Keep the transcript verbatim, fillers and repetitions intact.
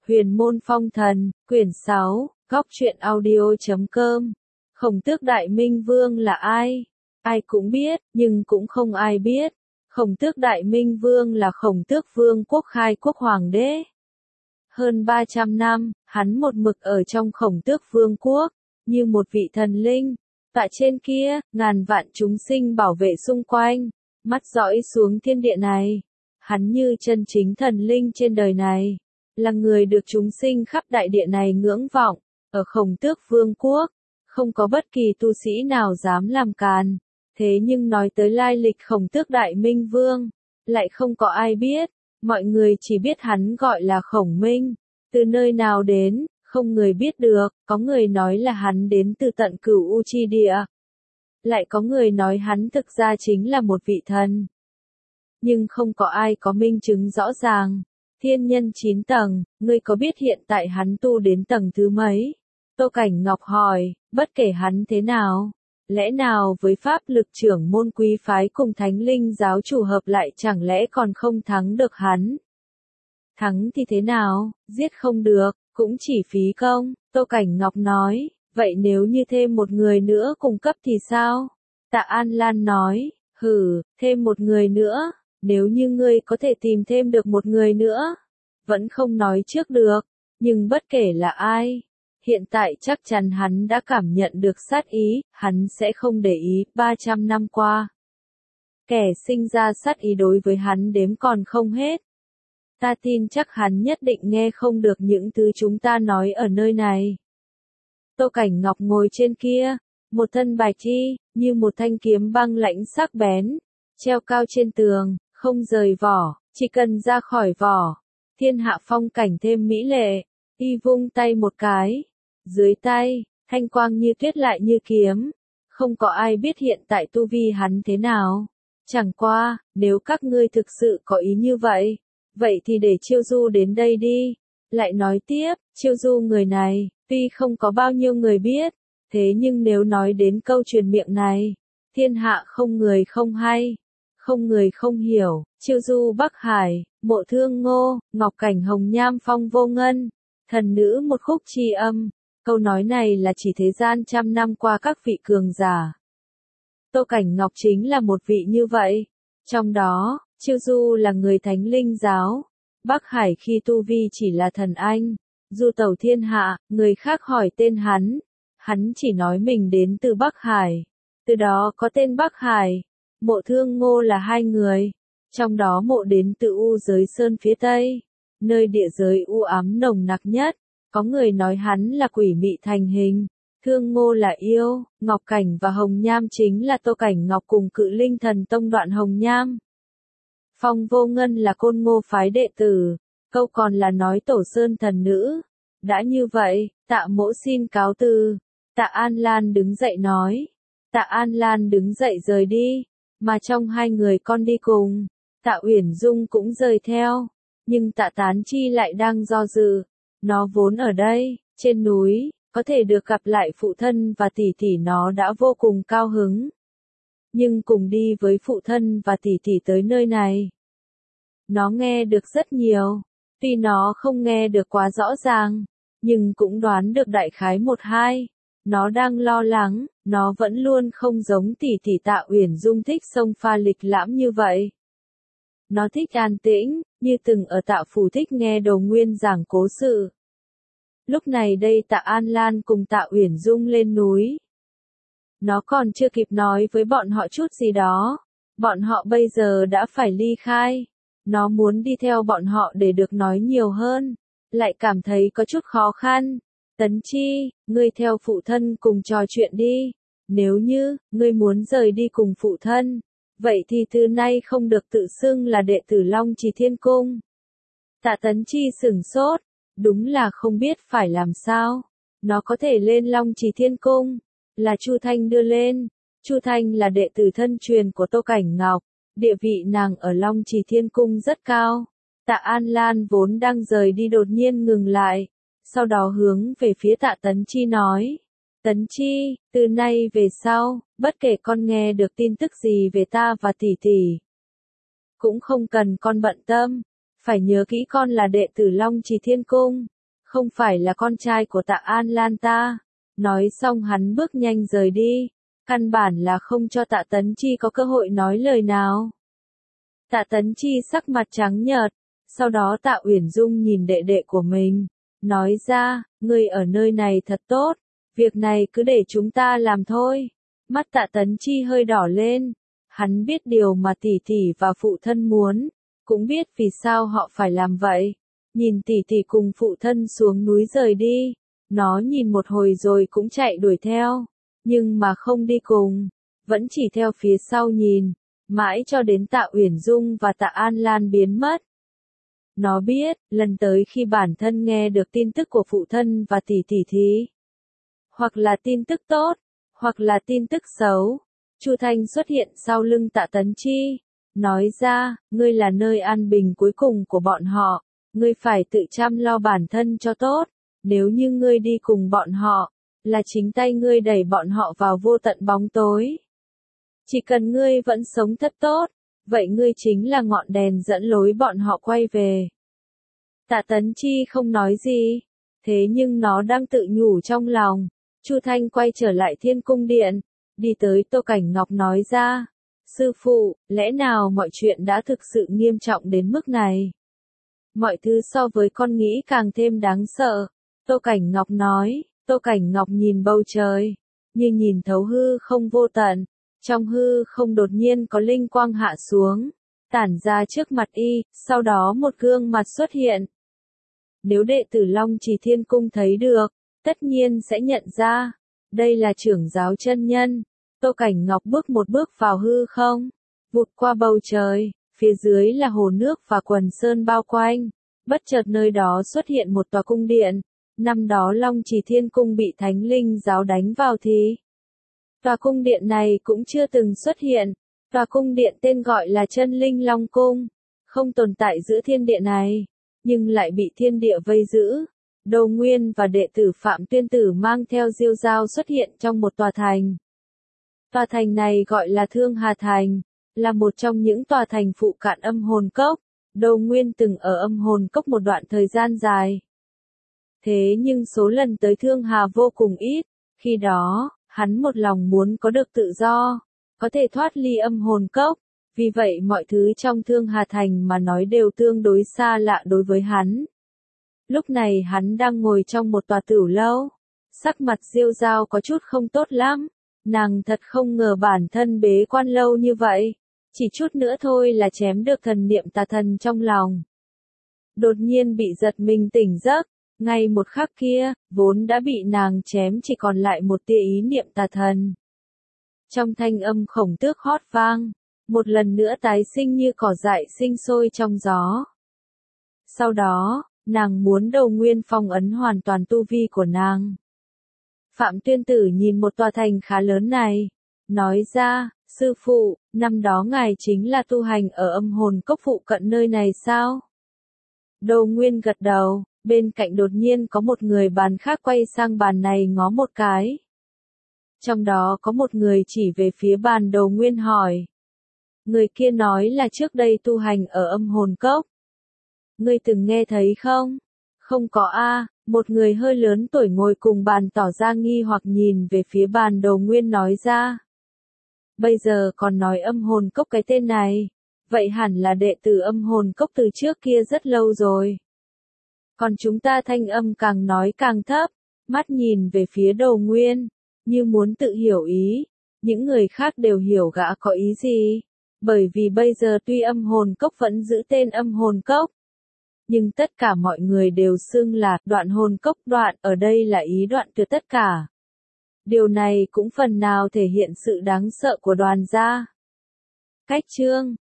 Huyền môn phong thần, quyển sáu, góc truyện audio chấm com. Khổng Tước Đại Minh Vương là ai? Ai cũng biết, nhưng cũng không ai biết. Khổng Tước Đại Minh Vương là Khổng Tước Vương quốc khai quốc hoàng đế. Hơn ba trăm năm, hắn một mực ở trong Khổng Tước Vương quốc, như một vị thần linh. Tại trên kia, ngàn vạn chúng sinh bảo vệ xung quanh, mắt dõi xuống thiên địa này. Hắn như chân chính thần linh trên đời này, là người được chúng sinh khắp đại địa này ngưỡng vọng. Ở Khổng Tước Vương quốc, không có bất kỳ tu sĩ nào dám làm càn. Thế nhưng nói tới lai lịch Khổng Tước Đại Minh Vương, lại không có ai biết. Mọi người chỉ biết hắn gọi là Khổng Minh. Từ nơi nào đến, không người biết được. Có người nói là hắn đến từ tận Cửu U chi địa. Lại có người nói hắn thực ra chính là một vị thần. Nhưng không có ai có minh chứng rõ ràng. Thiên nhân chín tầng, ngươi có biết hiện tại hắn tu đến tầng thứ mấy? Tô Cảnh Ngọc hỏi, bất kể hắn thế nào, lẽ nào với pháp lực trưởng môn quý phái cùng thánh linh giáo chủ hợp lại chẳng lẽ còn không thắng được hắn? Thắng thì thế nào, giết không được, cũng chỉ phí công. Tô Cảnh Ngọc nói, vậy nếu như thêm một người nữa cùng cấp thì sao? Tạ An Lan nói, hừ, thêm một người nữa. Nếu như ngươi có thể tìm thêm được một người nữa, vẫn không nói trước được, nhưng bất kể là ai, hiện tại chắc chắn hắn đã cảm nhận được sát ý, hắn sẽ không để ý. Ba trăm năm qua, kẻ sinh ra sát ý đối với hắn đếm còn không hết. Ta tin chắc hắn nhất định nghe không được những thứ chúng ta nói ở nơi này. Tô Cảnh Ngọc ngồi trên kia, một thân bạch y, như một thanh kiếm băng lãnh sắc bén, treo cao trên tường. Không rời vỏ, chỉ cần ra khỏi vỏ, thiên hạ phong cảnh thêm mỹ lệ. Y vung tay một cái, dưới tay, thanh quang như tuyết lại như kiếm. Không có ai biết hiện tại tu vi hắn thế nào. Chẳng qua, nếu các ngươi thực sự có ý như vậy, vậy thì để Chiêu Du đến đây đi. Lại nói tiếp, Chiêu Du người này, tuy không có bao nhiêu người biết, thế nhưng nếu nói đến câu truyền miệng này, thiên hạ không người không hay. Không người không hiểu. Chiêu Du Bắc Hải, Mộ Thương Ngô, Ngọc Cảnh Hồng Nham Phong Vô Ngân, thần nữ một khúc chi âm. Câu nói này là chỉ thế gian trăm năm qua các vị cường giả. Tô Cảnh Ngọc chính là một vị như vậy. Trong đó, Chiêu Du là người thánh linh giáo. Bắc Hải khi tu vi chỉ là thần anh. Du tẩu thiên hạ, người khác hỏi tên hắn. Hắn chỉ nói mình đến từ Bắc Hải. Từ đó có tên Bắc Hải. Mộ Thương Ngô là hai người, trong đó Mộ đến từ U giới sơn phía Tây, nơi địa giới u ám nồng nặc nhất. Có người nói hắn là quỷ mị thành hình. Thương Ngô là yêu. Ngọc Cảnh và Hồng Nham chính là Tô Cảnh Ngọc cùng Cự Linh Thần Tông Đoạn Hồng Nham. Phong Vô Ngân là Côn Ngô phái đệ tử. Câu còn là nói Tổ Sơn thần nữ. Đã như vậy, Tạ Mỗ xin cáo từ. Tạ An Lan đứng dậy nói. Tạ An Lan đứng dậy rời đi. Mà trong hai người con đi cùng, Tạ Uyển Dung cũng rời theo, nhưng Tạ Tán Chi lại đang do dự. Nó vốn ở đây, trên núi, có thể được gặp lại phụ thân và tỷ tỷ nó đã vô cùng cao hứng. Nhưng cùng đi với phụ thân và tỷ tỷ tới nơi này, nó nghe được rất nhiều, tuy nó không nghe được quá rõ ràng, nhưng cũng đoán được đại khái một hai. Nó đang lo lắng, nó vẫn luôn không giống tỷ tỷ Tạ Uyển Dung thích xông pha lịch lãm như vậy. Nó thích an tĩnh, như từng ở Tạ Phủ thích nghe Đồ Nguyên giảng cố sự. Lúc này đây Tạ An Lan cùng Tạ Uyển Dung lên núi. Nó còn chưa kịp nói với bọn họ chút gì đó. Bọn họ bây giờ đã phải ly khai. Nó muốn đi theo bọn họ để được nói nhiều hơn. Lại cảm thấy có chút khó khăn. Tấn Chi, ngươi theo phụ thân cùng trò chuyện đi. Nếu như, ngươi muốn rời đi cùng phụ thân, vậy thì từ nay không được tự xưng là đệ tử Long Trì Thiên Cung. Tạ Tấn Chi sửng sốt, đúng là không biết phải làm sao. Nó có thể lên Long Trì Thiên Cung, là Chu Thanh đưa lên. Chu Thanh là đệ tử thân truyền của Tô Cảnh Ngọc, địa vị nàng ở Long Trì Thiên Cung rất cao. Tạ An Lan vốn đang rời đi đột nhiên ngừng lại. Sau đó hướng về phía Tạ Tấn Chi nói. Tấn Chi, từ nay về sau, bất kể con nghe được tin tức gì về ta và tỷ tỷ, cũng không cần con bận tâm. Phải nhớ kỹ con là đệ tử Long Trì Thiên Cung, không phải là con trai của Tạ An Lan ta. Nói xong hắn bước nhanh rời đi, căn bản là không cho Tạ Tấn Chi có cơ hội nói lời nào. Tạ Tấn Chi sắc mặt trắng nhợt, sau đó Tạ Uyển Dung nhìn đệ đệ của mình, nói ra, ngươi ở nơi này thật tốt, việc này cứ để chúng ta làm thôi. Mắt Tạ Tấn Chi hơi đỏ lên, hắn biết điều mà tỷ tỷ và phụ thân muốn, cũng biết vì sao họ phải làm vậy. Nhìn tỷ tỷ cùng phụ thân xuống núi rời đi, nó nhìn một hồi rồi cũng chạy đuổi theo, nhưng mà không đi cùng, vẫn chỉ theo phía sau nhìn, mãi cho đến Tạ Uyển Dung và Tạ An Lan biến mất. Nó biết, lần tới khi bản thân nghe được tin tức của phụ thân và tỷ tỷ thì, hoặc là tin tức tốt, hoặc là tin tức xấu. Chu Thanh xuất hiện sau lưng Tạ Tấn Chi, nói ra, ngươi là nơi an bình cuối cùng của bọn họ, ngươi phải tự chăm lo bản thân cho tốt, nếu như ngươi đi cùng bọn họ, là chính tay ngươi đẩy bọn họ vào vô tận bóng tối. Chỉ cần ngươi vẫn sống thật tốt, vậy ngươi chính là ngọn đèn dẫn lối bọn họ quay về. Tạ Tấn Chi không nói gì, thế nhưng nó đang tự nhủ trong lòng. Chu Thanh quay trở lại Thiên Cung Điện, đi tới Tô Cảnh Ngọc nói ra, sư phụ, lẽ nào mọi chuyện đã thực sự nghiêm trọng đến mức này? Mọi thứ so với con nghĩ càng thêm đáng sợ. Tô Cảnh Ngọc nói, Tô Cảnh Ngọc nhìn bầu trời, như nhìn thấu hư không vô tận, trong hư không đột nhiên có linh quang hạ xuống, tản ra trước mặt y, sau đó một gương mặt xuất hiện. Nếu đệ tử Long Trì Thiên Cung thấy được, tất nhiên sẽ nhận ra, đây là trưởng giáo chân nhân. Tô Cảnh Ngọc bước một bước vào hư không, vụt qua bầu trời, phía dưới là hồ nước và quần sơn bao quanh, bất chợt nơi đó xuất hiện một tòa cung điện. Năm đó Long Trì Thiên Cung bị Thánh Linh giáo đánh vào thì tòa cung điện này cũng chưa từng xuất hiện. Tòa cung điện tên gọi là Chân Linh Long Cung, không tồn tại giữa thiên địa này, nhưng lại bị thiên địa vây giữ. Đồ Nguyên và đệ tử Phạm Tuyên Tử mang theo diêu dao xuất hiện trong một tòa thành. Tòa thành này gọi là Thương Hà Thành, là một trong những tòa thành phụ cận Âm Hồn Cốc. Đồ Nguyên từng ở Âm Hồn Cốc một đoạn thời gian dài. Thế nhưng số lần tới Thương Hà vô cùng ít, khi đó, hắn một lòng muốn có được tự do, có thể thoát ly Âm Hồn Cốc, vì vậy mọi thứ trong Thương Hà Thành mà nói đều tương đối xa lạ đối với hắn. Lúc này hắn đang ngồi trong một tòa tửu lâu, sắc mặt diêu dao có chút không tốt lắm, nàng thật không ngờ bản thân bế quan lâu như vậy, chỉ chút nữa thôi là chém được thần niệm tà thần trong lòng. Đột nhiên bị giật mình tỉnh giấc, ngay một khắc kia, vốn đã bị nàng chém chỉ còn lại một tia ý niệm tà thần. Trong thanh âm khổng tước hót vang, một lần nữa tái sinh như cỏ dại sinh sôi trong gió. Sau đó, nàng muốn Đồ Nguyên phong ấn hoàn toàn tu vi của nàng. Phạm Tuyên Tử nhìn một tòa thành khá lớn này, nói ra, sư phụ, năm đó ngài chính là tu hành ở Âm Hồn Cốc phụ cận nơi này sao? Đồ Nguyên gật đầu, bên cạnh đột nhiên có một người bàn khác quay sang bàn này ngó một cái. Trong đó có một người chỉ về phía bàn Đồ Nguyên hỏi. Người kia nói là trước đây tu hành ở Âm Hồn Cốc. Ngươi từng nghe thấy không? Không có a, một người hơi lớn tuổi ngồi cùng bàn tỏ ra nghi hoặc nhìn về phía bàn Đồ Nguyên nói ra. Bây giờ còn nói Âm Hồn Cốc cái tên này, vậy hẳn là đệ tử Âm Hồn Cốc từ trước kia rất lâu rồi. Còn chúng ta thanh âm càng nói càng thấp, mắt nhìn về phía Đồ Nguyên, như muốn tự hiểu ý, những người khác đều hiểu gã có ý gì, bởi vì bây giờ tuy Âm Hồn Cốc vẫn giữ tên Âm Hồn Cốc, nhưng tất cả mọi người đều xưng là Đoạn Hồn Cốc. Đoạn ở đây là ý đoạn tuyệt tất cả. Điều này cũng phần nào thể hiện sự đáng sợ của Đoàn gia. Cách chương